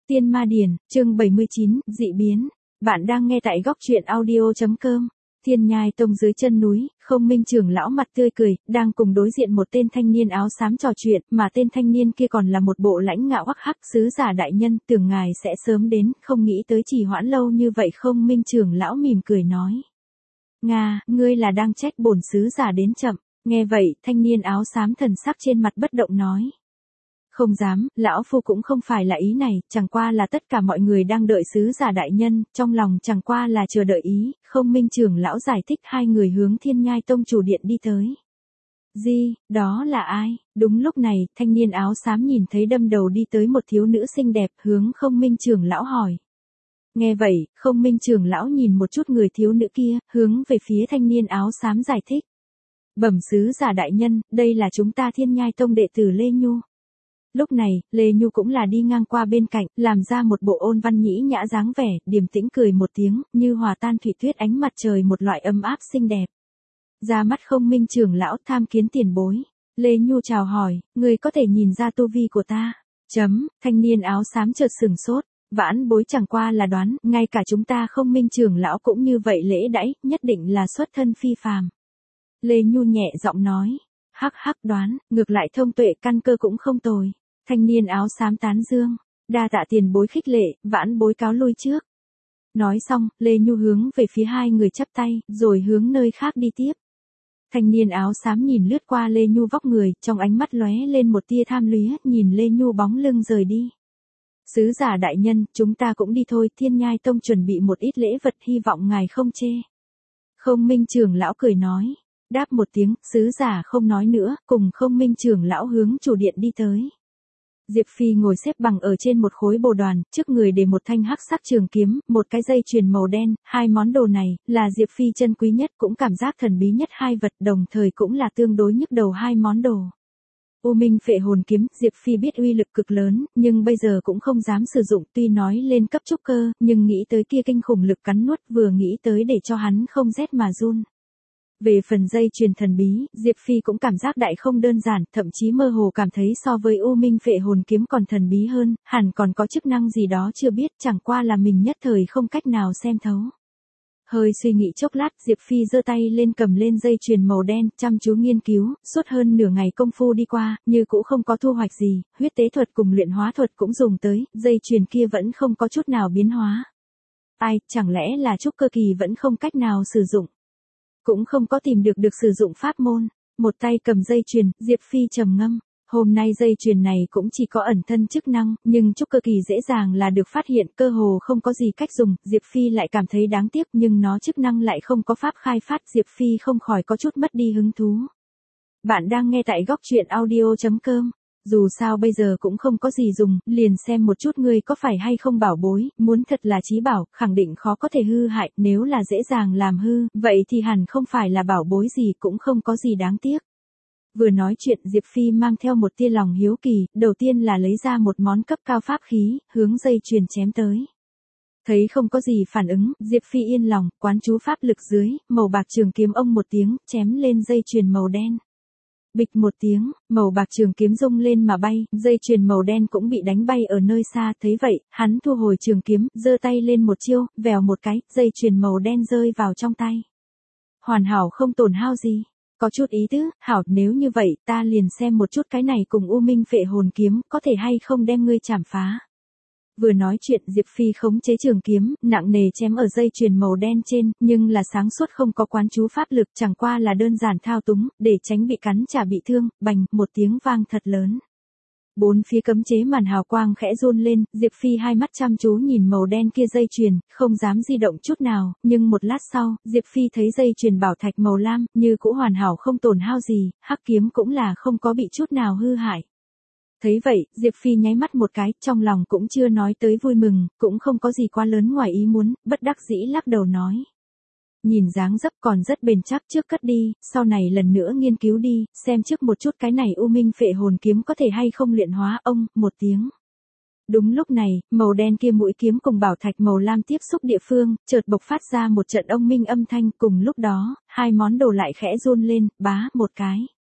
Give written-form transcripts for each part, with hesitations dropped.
Tiên Ma Điển, chương 79, dị biến. Bạn đang nghe tại góc truyện audio.com. Thiên Nhai Tông dưới chân núi, Không Minh trưởng lão mặt tươi cười, đang cùng đối diện một tên thanh niên áo xám trò chuyện, mà tên thanh niên kia còn là một bộ lãnh ngạo hắc hắc. Sứ giả đại nhân, tưởng ngài sẽ sớm đến, không nghĩ tới trì hoãn lâu như vậy. Không Minh trưởng lão mỉm cười nói. Nga, ngươi là đang trách bổn sứ giả đến chậm. Nghe vậy, thanh niên áo xám thần sắc trên mặt bất động nói. Không dám, lão phu cũng không phải là ý này, chẳng qua là tất cả mọi người đang đợi sứ giả đại nhân, trong lòng chẳng qua là chờ đợi ý. Không Minh trưởng lão giải thích. Hai người hướng Thiên Nhai Tông chủ điện đi tới. Đó là ai? Đúng lúc này, thanh niên áo xám nhìn thấy đâm đầu đi tới một thiếu nữ xinh đẹp, hướng Không Minh trưởng lão hỏi. Nghe vậy, Không Minh trưởng lão nhìn một chút người thiếu nữ kia, hướng về phía thanh niên áo xám giải thích. Bẩm sứ giả đại nhân, đây là chúng ta Thiên Nhai Tông đệ tử Lê Nhu. Lúc này, Lê Nhu cũng là đi ngang qua bên cạnh, làm ra một bộ ôn văn nhĩ nhã dáng vẻ, điềm tĩnh cười một tiếng, như hòa tan thủy tuyết ánh mặt trời, một loại ấm áp xinh đẹp. Ra mắt Không Minh trưởng lão, tham kiến tiền bối. Lê Nhu chào hỏi, người có thể nhìn ra tu vi của ta. Thanh niên áo xám chợt sừng sốt, vãn bối chẳng qua là đoán, ngay cả chúng ta Không Minh trưởng lão cũng như vậy lễ đãi, nhất định là xuất thân phi phàm. Lê Nhu nhẹ giọng nói, hắc đoán, ngược lại thông tuệ căn cơ cũng không tồi. Thanh niên áo xám tán dương, đa tạ tiền bối khích lệ, vãn bối cáo lui trước. Nói xong, Lê Nhu hướng về phía hai người chắp tay, rồi hướng nơi khác đi tiếp. Thanh niên áo xám nhìn lướt qua Lê Nhu vóc người, trong ánh mắt lóe lên một tia tham luyến, nhìn Lê Nhu bóng lưng rời đi. Sứ giả đại nhân, chúng ta cũng đi thôi. Thiên Nhai Tông chuẩn bị một ít lễ vật, hy vọng ngài không chê. Không Minh trưởng lão cười nói. Đáp một tiếng, sứ giả không nói nữa, cùng Không Minh trưởng lão hướng chủ điện đi tới. Diệp Phi ngồi xếp bằng ở trên một khối bồ đoàn, trước người để một thanh hắc sắc trường kiếm, một cái dây chuyền màu đen. Hai món đồ này là Diệp Phi chân quý nhất, cũng cảm giác thần bí nhất hai vật, đồng thời cũng là tương đối nhức đầu hai món đồ. U Minh Phệ Hồn Kiếm, Diệp Phi biết uy lực cực lớn, nhưng bây giờ cũng không dám sử dụng, tuy nói lên cấp trúc cơ, nhưng nghĩ tới kia kinh khủng lực cắn nuốt, vừa nghĩ tới để cho hắn không rét mà run. Về phần dây chuyền thần bí, Diệp Phi cũng cảm giác đại không đơn giản, thậm chí mơ hồ cảm thấy so với U Minh Phệ Hồn Kiếm còn thần bí hơn, hẳn còn có chức năng gì đó chưa biết, chẳng qua là mình nhất thời không cách nào xem thấu. Hơi suy nghĩ chốc lát, Diệp Phi giơ tay lên cầm lên dây chuyền màu đen, chăm chú nghiên cứu, suốt hơn nửa ngày công phu đi qua, như cũng không có thu hoạch gì, huyết tế thuật cùng luyện hóa thuật cũng dùng tới, dây chuyền kia vẫn không có chút nào biến hóa. Chẳng lẽ là trúc cơ kỳ vẫn không cách nào sử dụng? Cũng không có tìm được sử dụng pháp môn. Một tay cầm dây chuyền, Diệp Phi trầm ngâm. Hôm nay dây chuyền này cũng chỉ có ẩn thân chức năng, nhưng trúc cơ kỳ dễ dàng là được phát hiện, cơ hồ không có gì cách dùng. Diệp Phi lại cảm thấy đáng tiếc, nhưng nó chức năng lại không có pháp khai phát. Diệp Phi không khỏi có chút mất đi hứng thú. Bạn đang nghe tại góc truyện audio.com. Dù sao bây giờ cũng không có gì dùng, liền xem một chút ngươi có phải hay không bảo bối, muốn thật là chí bảo, khẳng định khó có thể hư hại, nếu là dễ dàng làm hư, vậy thì hẳn không phải là bảo bối gì, cũng không có gì đáng tiếc. Vừa nói chuyện, Diệp Phi mang theo một tia lòng hiếu kỳ, đầu tiên là lấy ra một món cấp cao pháp khí, hướng dây chuyền chém tới. Thấy không có gì phản ứng, Diệp Phi yên lòng, quán chú pháp lực dưới, màu bạc trường kiếm ông một tiếng, chém lên dây chuyền màu đen. Bịch một tiếng, màu bạc trường kiếm rung lên mà bay, dây chuyền màu đen cũng bị đánh bay ở nơi xa. Thấy vậy, hắn thu hồi trường kiếm, giơ tay lên một chiêu, vèo một cái, dây chuyền màu đen rơi vào trong tay. Hoàn hảo không tổn hao gì. Có chút ý tứ, hảo, nếu như vậy, ta liền xem một chút cái này cùng U Minh Phệ Hồn Kiếm, có thể hay không đem ngươi chảm phá. Vừa nói chuyện, Diệp Phi khống chế trường kiếm, nặng nề chém ở dây chuyền màu đen trên, nhưng là sáng suốt không có quán chú pháp lực, chẳng qua là đơn giản thao túng, để tránh bị cắn chả bị thương. Bành, một tiếng vang thật lớn. Bốn phía cấm chế màn hào quang khẽ run lên, Diệp Phi hai mắt chăm chú nhìn màu đen kia dây chuyền, không dám di động chút nào, nhưng một lát sau, Diệp Phi thấy dây chuyền bảo thạch màu lam, như cũ hoàn hảo không tổn hao gì, hắc kiếm cũng là không có bị chút nào hư hại. Thấy vậy, Diệp Phi nháy mắt một cái, trong lòng cũng chưa nói tới vui mừng, cũng không có gì quá lớn ngoài ý muốn, bất đắc dĩ lắc đầu nói. Nhìn dáng dấp còn rất bền chắc, trước cất đi, sau này lần nữa nghiên cứu đi, xem trước một chút cái này U Minh Phệ Hồn Kiếm có thể hay không luyện hóa. Ông, một tiếng. Đúng lúc này, màu đen kia mũi kiếm cùng bảo thạch màu lam tiếp xúc địa phương, chợt bộc phát ra một trận ông minh âm thanh, cùng lúc đó, hai món đồ lại khẽ run lên, bá một cái.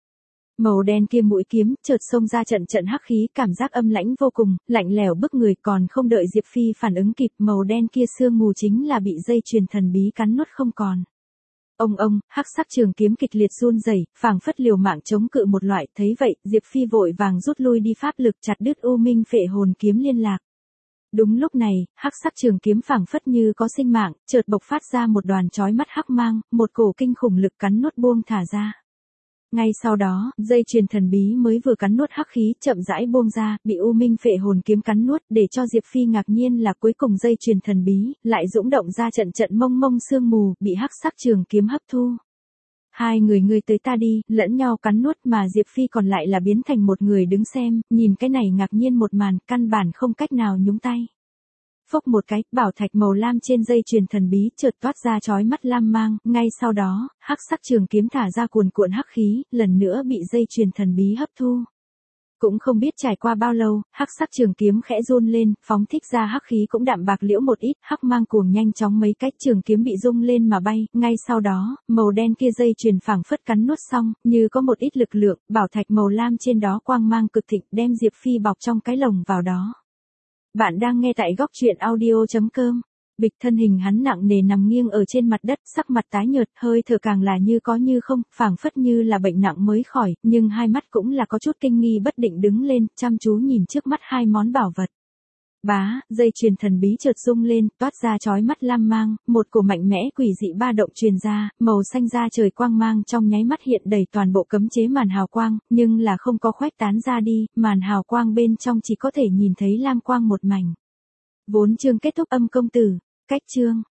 Màu đen kia mũi kiếm, chợt xông ra trận trận hắc khí, cảm giác âm lãnh vô cùng, lạnh lẽo bức người, còn không đợi Diệp Phi phản ứng kịp, màu đen kia sương mù chính là bị dây chuyền thần bí cắn nuốt không còn. Ông, hắc sắc trường kiếm kịch liệt run rẩy, phảng phất liều mạng chống cự một loại, thấy vậy, Diệp Phi vội vàng rút lui đi pháp lực chặt đứt U Minh Phệ Hồn kiếm liên lạc. Đúng lúc này, hắc sắc trường kiếm phảng phất như có sinh mạng, chợt bộc phát ra một đoàn chói mắt hắc mang, một cổ kinh khủng lực cắn nuốt buông thả ra. Ngay sau đó, dây chuyền thần bí mới vừa cắn nuốt hắc khí, chậm rãi buông ra, bị U Minh Phệ Hồn kiếm cắn nuốt, để cho Diệp Phi ngạc nhiên là cuối cùng dây chuyền thần bí lại dũng động ra trận trận mông mông sương mù, bị hắc sắc trường kiếm hấp thu. Hai người ngươi tới ta đi, lẫn nhau cắn nuốt, mà Diệp Phi còn lại là biến thành một người đứng xem, nhìn cái này ngạc nhiên một màn, căn bản không cách nào nhúng tay. Phốc một cái, bảo thạch màu lam trên dây chuyền thần bí chợt toát ra chói mắt lam mang, ngay sau đó, hắc sắc trường kiếm thả ra cuồn cuộn hắc khí, lần nữa bị dây chuyền thần bí hấp thu. Cũng không biết trải qua bao lâu, hắc sắc trường kiếm khẽ run lên, phóng thích ra hắc khí cũng đạm bạc liễu một ít, hắc mang cuồng nhanh chóng mấy cách, trường kiếm bị rung lên mà bay, ngay sau đó, màu đen kia dây chuyền phảng phất cắn nuốt xong, như có một ít lực lượng, bảo thạch màu lam trên đó quang mang cực thịnh, đem Diệp Phi bọc trong cái lồng vào đó. Bạn đang nghe tại góc truyện audio.com. Bịch, thân hình hắn nặng nề nằm nghiêng ở trên mặt đất, sắc mặt tái nhợt, hơi thở càng là như có như không, phảng phất như là bệnh nặng mới khỏi, nhưng hai mắt cũng là có chút kinh nghi bất định đứng lên, chăm chú nhìn trước mắt hai món bảo vật. Bá, dây chuyền thần bí chợt rung lên, toát ra chói mắt lam mang, một cổ mạnh mẽ quỷ dị ba động truyền ra, màu xanh da trời quang mang trong nháy mắt hiện đầy toàn bộ cấm chế màn hào quang, nhưng là không có khuếch tán ra đi, màn hào quang bên trong chỉ có thể nhìn thấy lam quang một mảnh. Vốn chương kết thúc, âm công tử. Cách chương